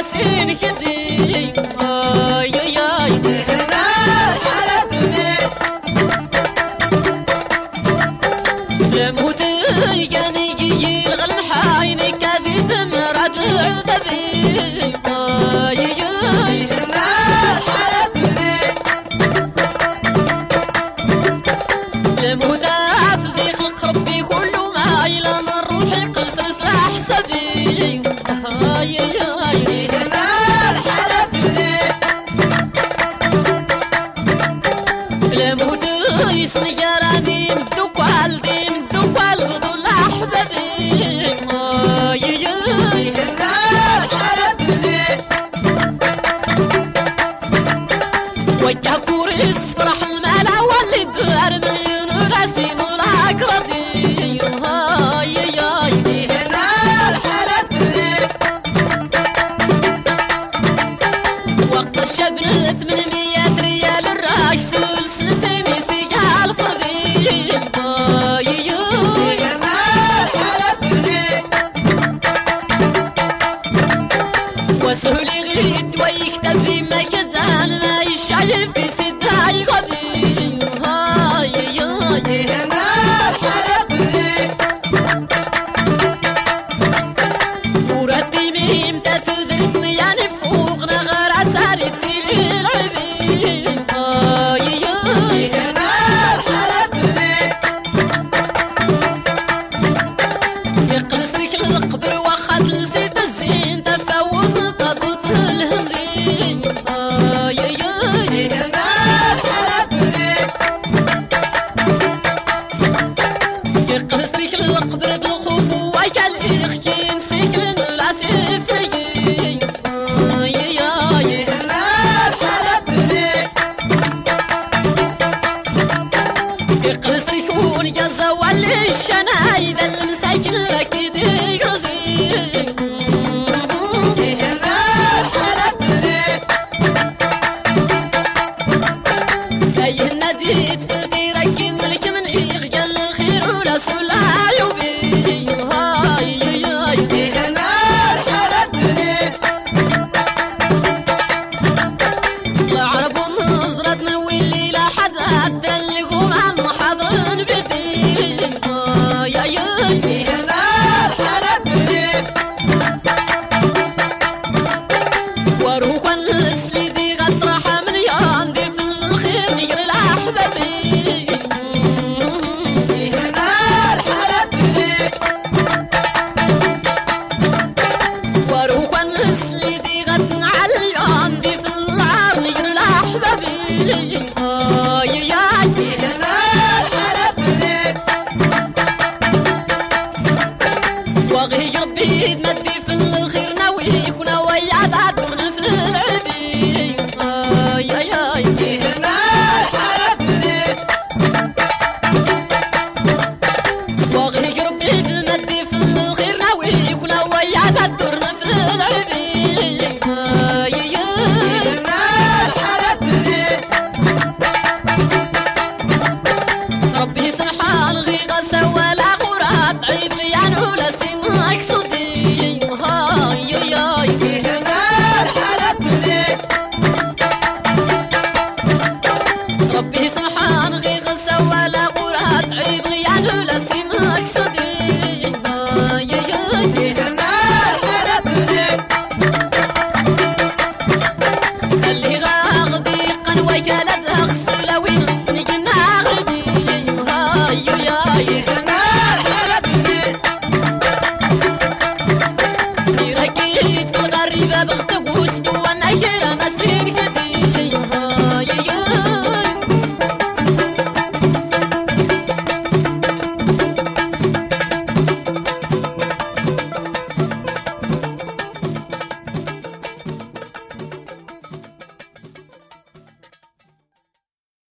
راسين كدي اي اي اي هنا حالتني لموت يجاني جي الغلم حايني كذي تمرد العذبي اي اي هنا حالتني لموت عفذي خلق ربي كله ما إلى نروح قصر سلاح سبي اي اي هنا حالتني لموت يسني جراني مدوك والدي مدوك والبدو الأحبابي اي اي هنا حالتني وجه كوريس فرح المال واللي دار مليون راسين والعكردي اي اي هنا حالتني وقت الشبن 800 ريال الراكس والسلسمي سيقال فردي اي اي هنا حالتني وسهولي غيد ويكتب في مكان ما يشعل في سداي غبي اي اي هنا حالتني وردي ميم تتذرتني يعني فوق نغر عسارتي للعبي اي اي هنا حالتني يقلس ريك القبر وخات لسيد الزين تفوض تضلت الهمزي اي اي هنا حالتني يقلس ريك القبر الخوف ويكال اختين سكن العسفري اي اي هنا حالتني يقلس ريكون يزا واللي الشنايد المساكن ركيد يرزي هنا حالتني اي الناديت في ديرك ملك من يغجل الخير ولا سولا عيوبي هاي هاي هنا حالتني العرب نظرتنا واللي لا حد عدى اللي قوم عم حضن بيتي هاي هاي هنا حالتني وروك النسلي ذي غطرح من ياندي في الخير نقر الأحبابي هنا حالتني وروك النسلي ذي غطن على الياندي في العار نقر الأحبابي هاي هاي هنا حالتني وغي ربي تمدي في الخير ناويك وناوي عطرنا في العبي اي اي اي هنا حالتني وغي ربي تمدي في الخير ناويك وناوي عطرنا في العبي اي اي هنا حالتني ربي سبحان غيغا سوى لا غرات عيد لي عنه لا سمعك صدي هاي اي اي هنا حالتني ربي سبحان غيغ سوى لا غرات عيد لي عنه لا سمعك صدي هاي اي اي هنا حالتني اللي غاغدي قنوي كالت اغسل وين نجنا غردي هاي اي هنا حالتني ركيت في الغريبة